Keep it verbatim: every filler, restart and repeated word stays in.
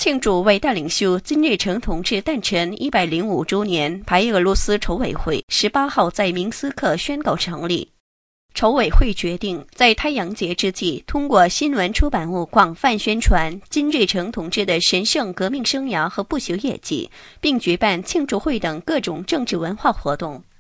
庆祝伟大领袖金日成同志诞辰一百零五周年，白俄罗斯筹委会十八号在明斯克宣告成立。筹委会决定在太阳节之际，通过新闻出版物广泛宣传金日成同志的神圣革命生涯和不朽业绩，并举办庆祝会等各种政治文化活动。